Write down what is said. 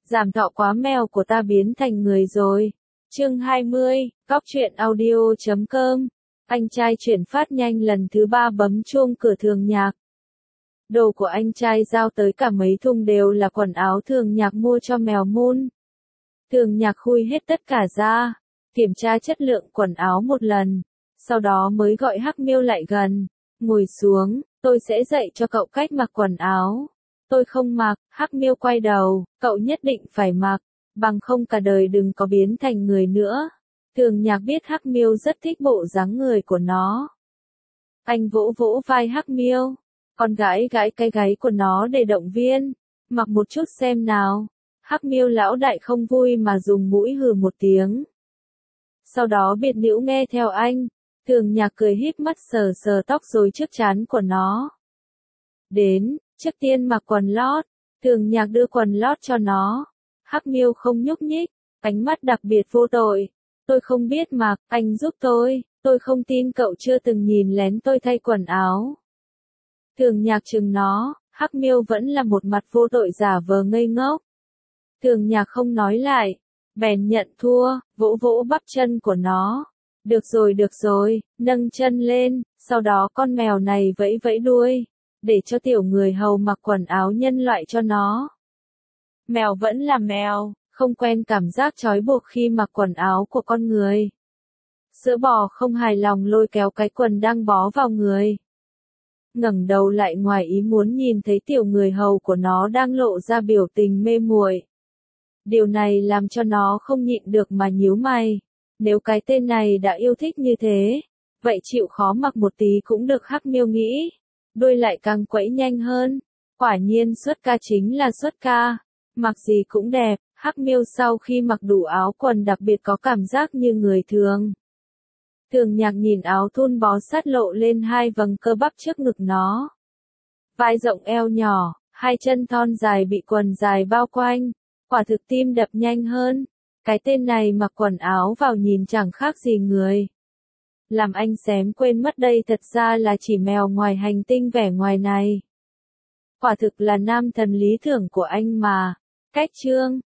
Giảm thọ quá, mèo của ta biến thành người rồi. Chương 20, Cóc truyện audio.com. Anh trai chuyển phát nhanh lần thứ 3 bấm chuông cửa Thường Nhạc. Đồ của anh trai giao tới cả mấy thùng đều là quần áo Thường Nhạc mua cho mèo Moon. Thường Nhạc khui hết tất cả ra, kiểm tra chất lượng quần áo một lần, sau đó mới gọi Hắc Miêu lại gần. Ngồi xuống, tôi sẽ dạy cho cậu cách mặc quần áo. Tôi không mặc. Hắc Miêu quay đầu, cậu nhất định phải mặc, bằng không cả đời đừng có biến thành người nữa. Thường Nhạc biết Hắc Miêu rất thích bộ dáng người của nó. Anh vỗ vỗ vai Hắc Miêu, con gái gãi cái gáy của nó để động viên. Mặc một chút xem nào. Hắc Miêu lão đại không vui mà dùng mũi hừ một tiếng. Sau đó biệt nữ nghe theo anh. Thường Nhạc cười híp mắt sờ sờ tóc rối trước trán của nó. Đến, trước tiên mặc quần lót. Thường Nhạc đưa quần lót cho nó. Hắc Miêu không nhúc nhích, ánh mắt đặc biệt vô tội. Tôi không biết mặc, anh giúp tôi không tin cậu chưa từng nhìn lén tôi thay quần áo. Thường Nhạc chừng nó, Hắc Miêu vẫn là một mặt vô tội giả vờ ngây ngốc. Thường Nhạc không nói lại, bèn nhận thua, vỗ vỗ bắp chân của nó. Được rồi, nâng chân lên, sau đó con mèo này vẫy vẫy đuôi, để cho tiểu người hầu mặc quần áo nhân loại cho nó. Mèo vẫn là mèo, không quen cảm giác trói buộc khi mặc quần áo của con người. Sữa bò không hài lòng lôi kéo cái quần đang bó vào người. Ngẩng đầu lại ngoài ý muốn nhìn thấy tiểu người hầu của nó đang lộ ra biểu tình mê muội. Điều này làm cho nó không nhịn được mà nhíu mày. Nếu cái tên này đã yêu thích như thế, vậy chịu khó mặc một tí cũng được, Hắc Miêu nghĩ. Đuôi lại càng quẫy nhanh hơn. Quả nhiên xuất ca chính là xuất ca. Mặc gì cũng đẹp. Hắc Miêu sau khi mặc đủ áo quần đặc biệt có cảm giác như người thường. Thường Nhạc nhìn áo thun bó sát lộ lên hai vầng cơ bắp trước ngực nó. Vai rộng eo nhỏ, hai chân thon dài bị quần dài bao quanh. Quả thực tim đập nhanh hơn. Cái tên này mặc quần áo vào nhìn chẳng khác gì người. Làm anh xém quên mất đây thật ra là chỉ mèo ngoài hành tinh vẻ ngoài này. Quả thực là nam thần lý tưởng của anh mà. Cách chương